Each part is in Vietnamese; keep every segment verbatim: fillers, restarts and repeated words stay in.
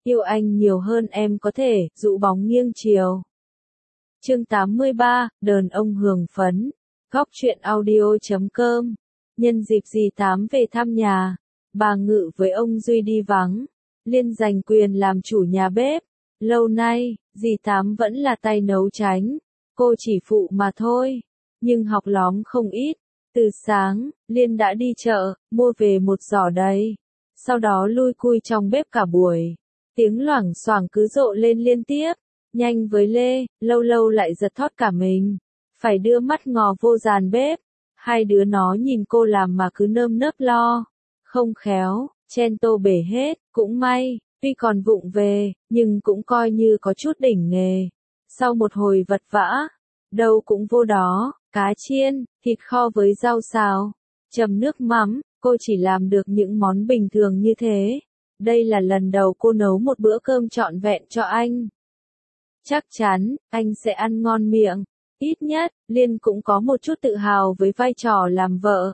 yêu anh nhiều hơn em có thể, dụ bóng nghiêng chiều. Chương tám mươi ba, đờn ông hưởng phấn. Góc truyện audio chấm com. Nhân dịp dì Tám về thăm nhà, bà Ngự với ông Duy đi vắng, Liên giành quyền làm chủ nhà bếp. Lâu nay, dì Tám vẫn là tay nấu chánh, cô chỉ phụ mà thôi, nhưng học lóm không ít. Từ sáng, Liên đã đi chợ, mua về một giỏ đầy, sau đó lui cui trong bếp cả buổi. Tiếng loảng xoảng cứ rộ lên liên tiếp, nhanh với Lê, lâu lâu lại giật thót cả mình, phải đưa mắt ngó vô dàn bếp. Hai đứa nó nhìn cô làm mà cứ nơm nớp lo, không khéo, chen tô bể hết, cũng may, tuy còn vụng về, nhưng cũng coi như có chút đỉnh nghề. Sau một hồi vật vã, đâu cũng vô đó, cá chiên, thịt kho với rau xào, chấm nước mắm, cô chỉ làm được những món bình thường như thế. Đây là lần đầu cô nấu một bữa cơm trọn vẹn cho anh. Chắc chắn, anh sẽ ăn ngon miệng. Ít nhất, Liên cũng có một chút tự hào với vai trò làm vợ.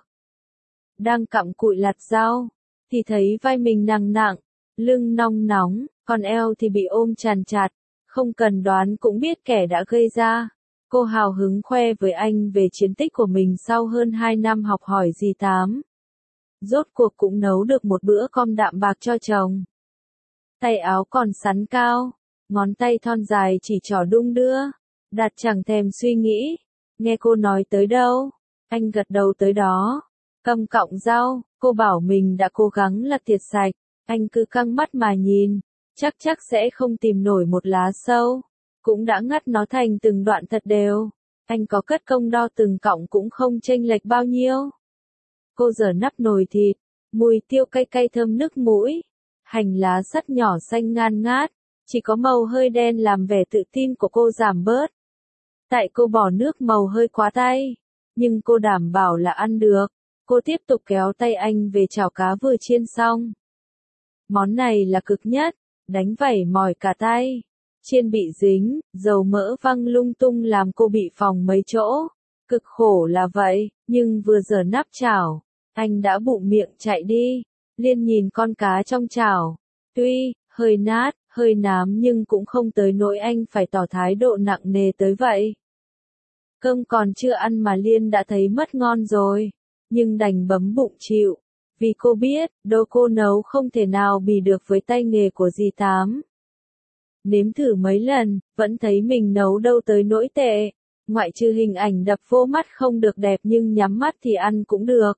Đang cặm cụi lặt rau, thì thấy vai mình nặng nặng, lưng nong nóng, còn eo thì bị ôm chằn chặt, không cần đoán cũng biết kẻ đã gây ra. Cô hào hứng khoe với anh về chiến tích của mình sau hơn hai năm học hỏi dì Tám. Rốt cuộc cũng nấu được một bữa cơm đạm bạc cho chồng. Tay áo còn sắn cao, ngón tay thon dài chỉ trỏ đung đưa. Đạt chẳng thèm suy nghĩ, nghe cô nói tới đâu, anh gật đầu tới đó. Căm cọng rau, cô bảo mình đã cố gắng lặt thiệt sạch, anh cứ căng mắt mà nhìn, chắc chắc sẽ không tìm nổi một lá sâu, cũng đã ngắt nó thành từng đoạn thật đều. Anh có cất công đo từng cọng cũng không chênh lệch bao nhiêu. Cô giở nắp nồi thịt, mùi tiêu cay cay thơm nức mũi, hành lá sắt nhỏ xanh ngan ngát, chỉ có màu hơi đen làm vẻ tự tin của cô giảm bớt. Tại cô bỏ nước màu hơi quá tay, nhưng cô đảm bảo là ăn được. Cô tiếp tục kéo tay anh về chảo cá vừa chiên xong. Món này là cực nhất, đánh vảy mỏi cả tay. Chiên bị dính, dầu mỡ văng lung tung làm cô bị phồng mấy chỗ. Cực khổ là vậy, nhưng vừa giở nắp chảo, anh đã bụng miệng chạy đi. Liên nhìn con cá trong chảo, tuy hơi nát, hơi nám nhưng cũng không tới nỗi anh phải tỏ thái độ nặng nề tới vậy. Cơm còn chưa ăn mà Liên đã thấy mất ngon rồi, nhưng đành bấm bụng chịu, vì cô biết, đồ cô nấu không thể nào bì được với tay nghề của dì Tám. Nếm thử mấy lần, vẫn thấy mình nấu đâu tới nỗi tệ, ngoại trừ hình ảnh đập vô mắt không được đẹp nhưng nhắm mắt thì ăn cũng được.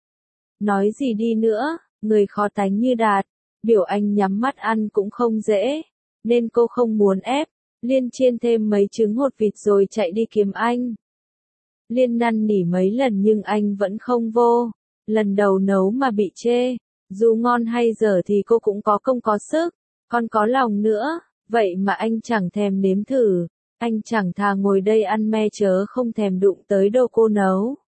Nói gì đi nữa, người khó tánh như Đạt, biểu anh nhắm mắt ăn cũng không dễ, nên cô không muốn ép. Liên chiên thêm mấy trứng hột vịt rồi chạy đi kiếm anh. Liên năn nỉ mấy lần nhưng anh vẫn không vô. Lần đầu nấu mà bị chê, dù ngon hay dở thì cô cũng có công có sức, còn có lòng nữa, vậy mà anh chẳng thèm nếm thử. Anh chẳng thà ngồi đây ăn me chớ không thèm đụng tới đồ cô nấu.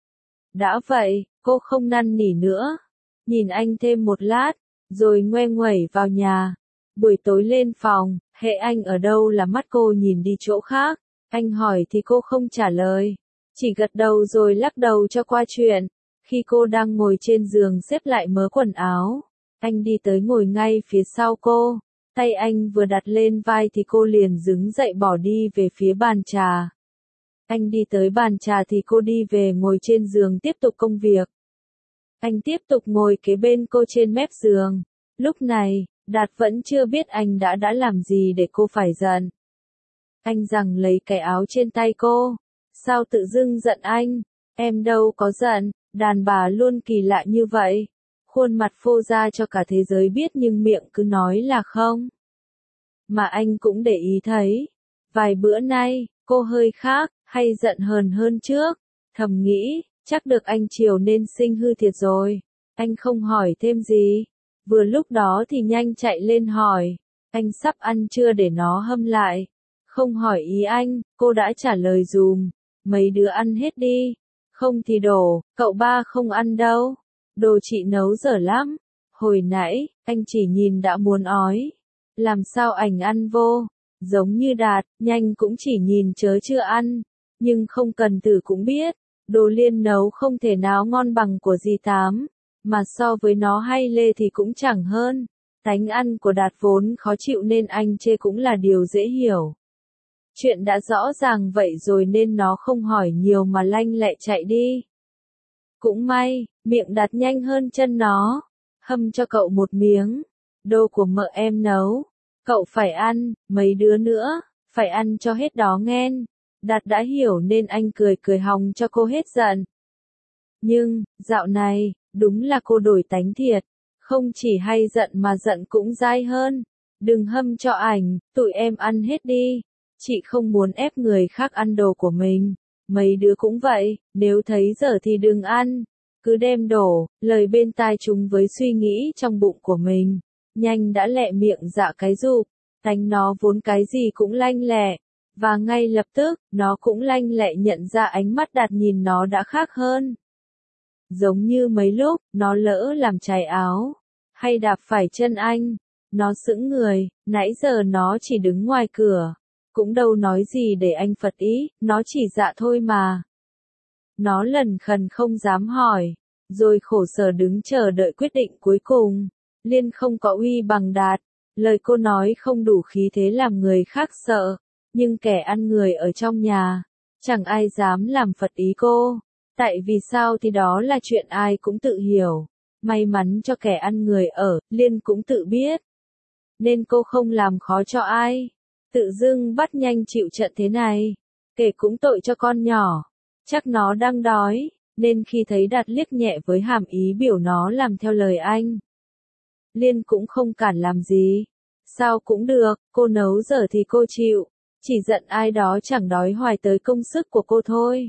Đã vậy, cô không năn nỉ nữa. Nhìn anh thêm một lát, rồi ngoe nguẩy vào nhà. Buổi tối lên phòng, hễ anh ở đâu là mắt cô nhìn đi chỗ khác. Anh hỏi thì cô không trả lời, chỉ gật đầu rồi lắc đầu cho qua chuyện. Khi cô đang ngồi trên giường xếp lại mớ quần áo, anh đi tới ngồi ngay phía sau cô. Tay anh vừa đặt lên vai thì cô liền đứng dậy bỏ đi về phía bàn trà. Anh đi tới bàn trà thì cô đi về ngồi trên giường tiếp tục công việc. Anh tiếp tục ngồi kế bên cô trên mép giường. Lúc này, Đạt vẫn chưa biết anh đã đã làm gì để cô phải giận. Anh giằng lấy cái áo trên tay cô. Sao tự dưng giận anh? Em đâu có giận, đàn bà luôn kỳ lạ như vậy. Khuôn mặt phô ra cho cả thế giới biết nhưng miệng cứ nói là không. Mà anh cũng để ý thấy. Vài bữa nay, cô hơi khác, hay giận hờn hơn trước. Thầm nghĩ, chắc được anh chiều nên sinh hư thiệt rồi. Anh không hỏi thêm gì. Vừa lúc đó thì nhanh chạy lên hỏi, anh sắp ăn chưa để nó hâm lại. Không hỏi ý anh, cô đã trả lời dùm, mấy đứa ăn hết đi, không thì đổ, cậu ba không ăn đâu, đồ chị nấu dở lắm. Hồi nãy, anh chỉ nhìn đã muốn ói, làm sao ảnh ăn vô, giống như Đạt, nhanh cũng chỉ nhìn chớ chưa ăn, nhưng không cần thử cũng biết, đồ Liên nấu không thể nào ngon bằng của dì Tám. Mà so với nó hay Lê thì cũng chẳng hơn. Tánh ăn của Đạt vốn khó chịu nên anh chê cũng là điều dễ hiểu. Chuyện đã rõ ràng vậy rồi nên nó không hỏi nhiều mà lanh lẹ chạy đi. Cũng may, miệng Đạt nhanh hơn chân nó. Hâm cho cậu một miếng. Đồ của mợ em nấu. Cậu phải ăn, mấy đứa nữa, phải ăn cho hết đó nghen. Đạt đã hiểu nên anh cười cười hòng cho cô hết giận. Nhưng, dạo này, đúng là cô đổi tánh thiệt. Không chỉ hay giận mà giận cũng dai hơn. Đừng hâm cho ảnh, tụi em ăn hết đi. Chị không muốn ép người khác ăn đồ của mình. Mấy đứa cũng vậy, nếu thấy dở thì đừng ăn. Cứ đem đổ, lời bên tai chúng với suy nghĩ trong bụng của mình. Nhanh đã lẹ miệng dạ cái rụp. Tánh nó vốn cái gì cũng lanh lẹ. Và ngay lập tức, nó cũng lanh lẹ nhận ra ánh mắt Đạt nhìn nó đã khác hơn. Giống như mấy lúc, nó lỡ làm chảy áo. Hay đạp phải chân anh. Nó sững người, nãy giờ nó chỉ đứng ngoài cửa. Cũng đâu nói gì để anh phật ý, nó chỉ dạ thôi mà. Nó lần khần không dám hỏi. Rồi khổ sở đứng chờ đợi quyết định cuối cùng. Liên không có uy bằng Đạt. Lời cô nói không đủ khí thế làm người khác sợ. Nhưng kẻ ăn người ở trong nhà. Chẳng ai dám làm phật ý cô. Tại vì sao thì đó là chuyện ai cũng tự hiểu. May mắn cho kẻ ăn người ở, Liên cũng tự biết. Nên cô không làm khó cho ai. Tự dưng bắt nhanh chịu trận thế này. Kể cũng tội cho con nhỏ. Chắc nó đang đói. Nên khi thấy Đạt liếc nhẹ với hàm ý biểu nó làm theo lời anh. Liên cũng không cản làm gì. Sao cũng được, cô nấu dở thì cô chịu. Chỉ giận ai đó chẳng đói hoài tới công sức của cô thôi.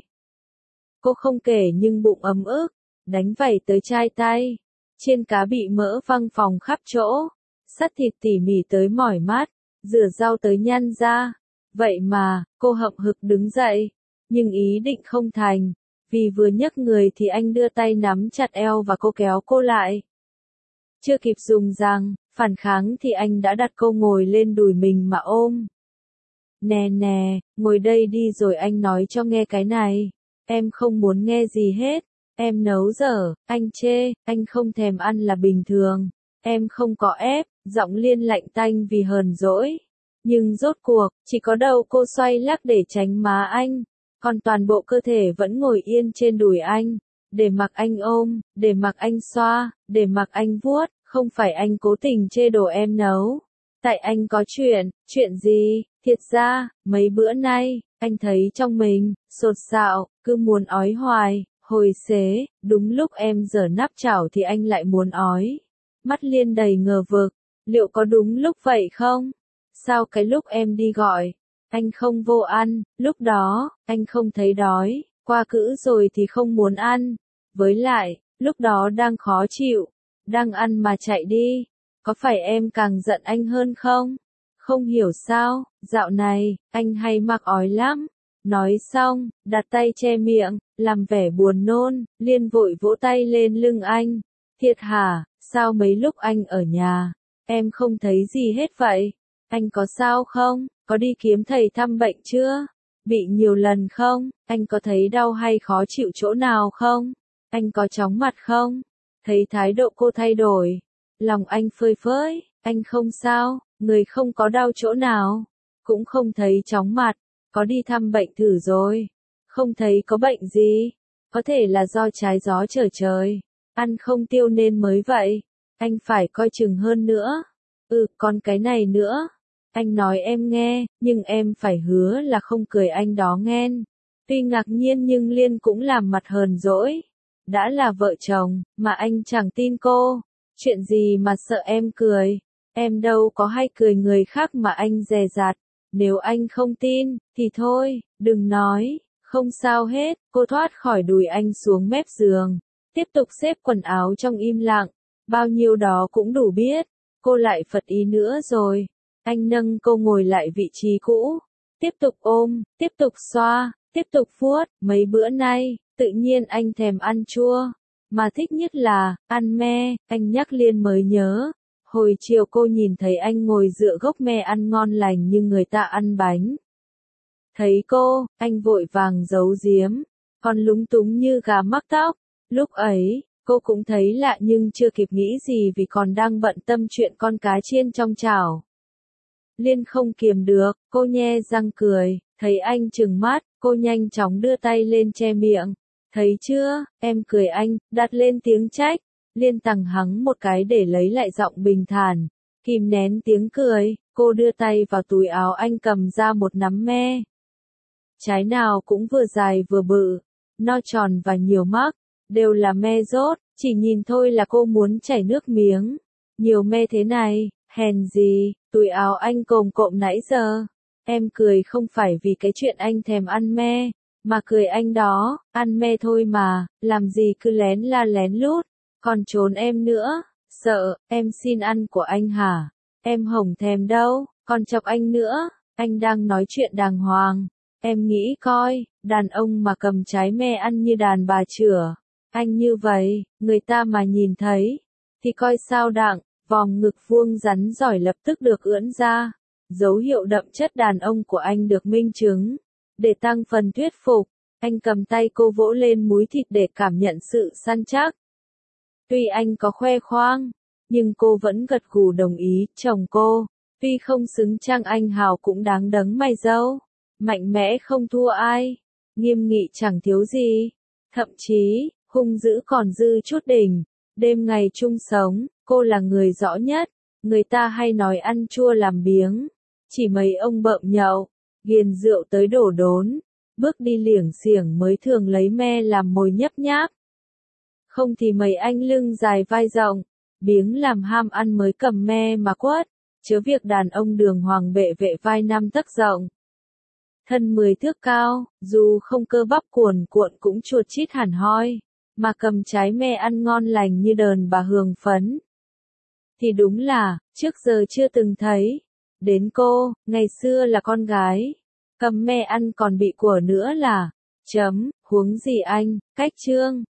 Cô không kể nhưng bụng ấm ức. Đánh vảy tới chai tay. Chiên cá bị mỡ văng phòng khắp chỗ. Sắt thịt tỉ mỉ tới mỏi mắt. Rửa rau tới nhăn ra. Vậy mà, cô hậm hực đứng dậy. Nhưng ý định không thành. Vì vừa nhấc người thì anh đưa tay nắm chặt eo và cô kéo cô lại. Chưa kịp dùng răng, phản kháng thì anh đã đặt cô ngồi lên đùi mình mà ôm. Nè nè, ngồi đây đi rồi anh nói cho nghe cái này. Em không muốn nghe gì hết. Em nấu dở, anh chê, anh không thèm ăn là bình thường. Em không có ép, giọng Liên lạnh tanh vì hờn dỗi. Nhưng rốt cuộc, chỉ có đầu cô xoay lắc để tránh má anh. Còn toàn bộ cơ thể vẫn ngồi yên trên đùi anh. Để mặc anh ôm, để mặc anh xoa, để mặc anh vuốt. Không phải anh cố tình chê đồ em nấu. Tại anh có chuyện, chuyện gì? Thiệt ra, mấy bữa nay, anh thấy trong mình, sột sạo, cứ muốn ói hoài, hồi xế, đúng lúc em dở nắp chảo thì anh lại muốn ói. Mắt Liên đầy ngờ vực, liệu có đúng lúc vậy không? Sao cái lúc em đi gọi, anh không vô ăn, lúc đó, anh không thấy đói, qua cữ rồi thì không muốn ăn. Với lại, lúc đó đang khó chịu, đang ăn mà chạy đi, có phải em càng giận anh hơn không? Không hiểu sao, dạo này, anh hay mặc ói lắm. Nói xong, đặt tay che miệng, làm vẻ buồn nôn, Liên vội vỗ tay lên lưng anh. Thiệt hả, sao mấy lúc anh ở nhà, em không thấy gì hết vậy? Anh có sao không? Có đi kiếm thầy thăm bệnh chưa? Bị nhiều lần không? Anh có thấy đau hay khó chịu chỗ nào không? Anh có chóng mặt không? Thấy thái độ cô thay đổi. Lòng anh phơi phới, anh không sao, người không có đau chỗ nào. Cũng không thấy chóng mặt. Có đi thăm bệnh thử rồi. Không thấy có bệnh gì. Có thể là do trái gió trở trời. Ăn không tiêu nên mới vậy. Anh phải coi chừng hơn nữa. Ừ, còn cái này nữa. Anh nói em nghe, nhưng em phải hứa là không cười anh đó nghen. Tuy ngạc nhiên nhưng Liên cũng làm mặt hờn dỗi. Đã là vợ chồng, mà anh chẳng tin cô. Chuyện gì mà sợ em cười. Em đâu có hay cười người khác mà anh dè dặt. Nếu anh không tin, thì thôi, đừng nói. Không sao hết, cô thoát khỏi đùi anh xuống mép giường. Tiếp tục xếp quần áo trong im lặng. Bao nhiêu đó cũng đủ biết. Cô lại phật ý nữa rồi. Anh nâng cô ngồi lại vị trí cũ. Tiếp tục ôm, tiếp tục xoa, tiếp tục vuốt. Mấy bữa nay, tự nhiên anh thèm ăn chua. Mà thích nhất là, ăn me, anh nhắc Liên mới nhớ. Hồi chiều cô nhìn thấy anh ngồi dựa gốc me ăn ngon lành như người ta ăn bánh. Thấy cô, anh vội vàng giấu giếm. Còn lúng túng như gà mắc tóc. Lúc ấy, Cô cũng thấy lạ nhưng chưa kịp nghĩ gì vì còn đang bận tâm chuyện con cá chiên trong chảo. Liên không kiềm được, cô nhe răng cười, thấy anh trừng mắt, cô nhanh chóng đưa tay lên che miệng. Thấy chưa, em cười anh, đặt lên tiếng trách. Liên tằng hắng một cái để lấy lại giọng bình thản, kìm nén tiếng cười, cô đưa tay vào túi áo anh cầm ra một nắm me. Trái nào cũng vừa dài vừa bự, no tròn và nhiều mắc, đều là me rốt, chỉ nhìn thôi là cô muốn chảy nước miếng. Nhiều me thế này, hèn gì, túi áo anh cồm cộm nãy giờ. Em cười không phải vì cái chuyện anh thèm ăn me, mà cười anh đó, ăn me thôi mà, làm gì cứ lén la lén lút, còn trốn em nữa, sợ, em xin ăn của anh hả? Em hổng thèm đâu, còn chọc anh nữa, anh đang nói chuyện đàng hoàng. Em nghĩ coi, đàn ông mà cầm trái me ăn như đàn bà chửa, anh như vậy, người ta mà nhìn thấy, thì coi sao đặng, vòng ngực vuông rắn giỏi lập tức được ưỡn ra, dấu hiệu đậm chất đàn ông của anh được minh chứng. Để tăng phần thuyết phục, anh cầm tay cô vỗ lên múi thịt để cảm nhận sự săn chắc. Tuy anh có khoe khoang, nhưng cô vẫn gật gù đồng ý, chồng cô, tuy không xứng trang anh hào cũng đáng đấng mày râu, mạnh mẽ không thua ai, nghiêm nghị chẳng thiếu gì, thậm chí, hung dữ còn dư chút đỉnh, đêm ngày chung sống, cô là người rõ nhất, người ta hay nói ăn chua làm biếng, chỉ mấy ông bợm nhậu, ghiền rượu tới đổ đốn, bước đi liểng xiểng mới thường lấy me làm mồi nhấp nháp. Không thì mấy anh lưng dài vai rộng, biếng làm ham ăn mới cầm me mà quất, chớ việc đàn ông đường hoàng bệ vệ vai năm tấc rộng. Thân mười thước cao, dù không cơ bắp cuồn cuộn cũng chuột chít hẳn hoi, mà cầm trái me ăn ngon lành như đờn bà hường phấn. Thì đúng là, trước giờ chưa từng thấy. Đến cô, ngày xưa là con gái, cầm me ăn còn bị của nữa là, chấm, huống gì anh, cách trương.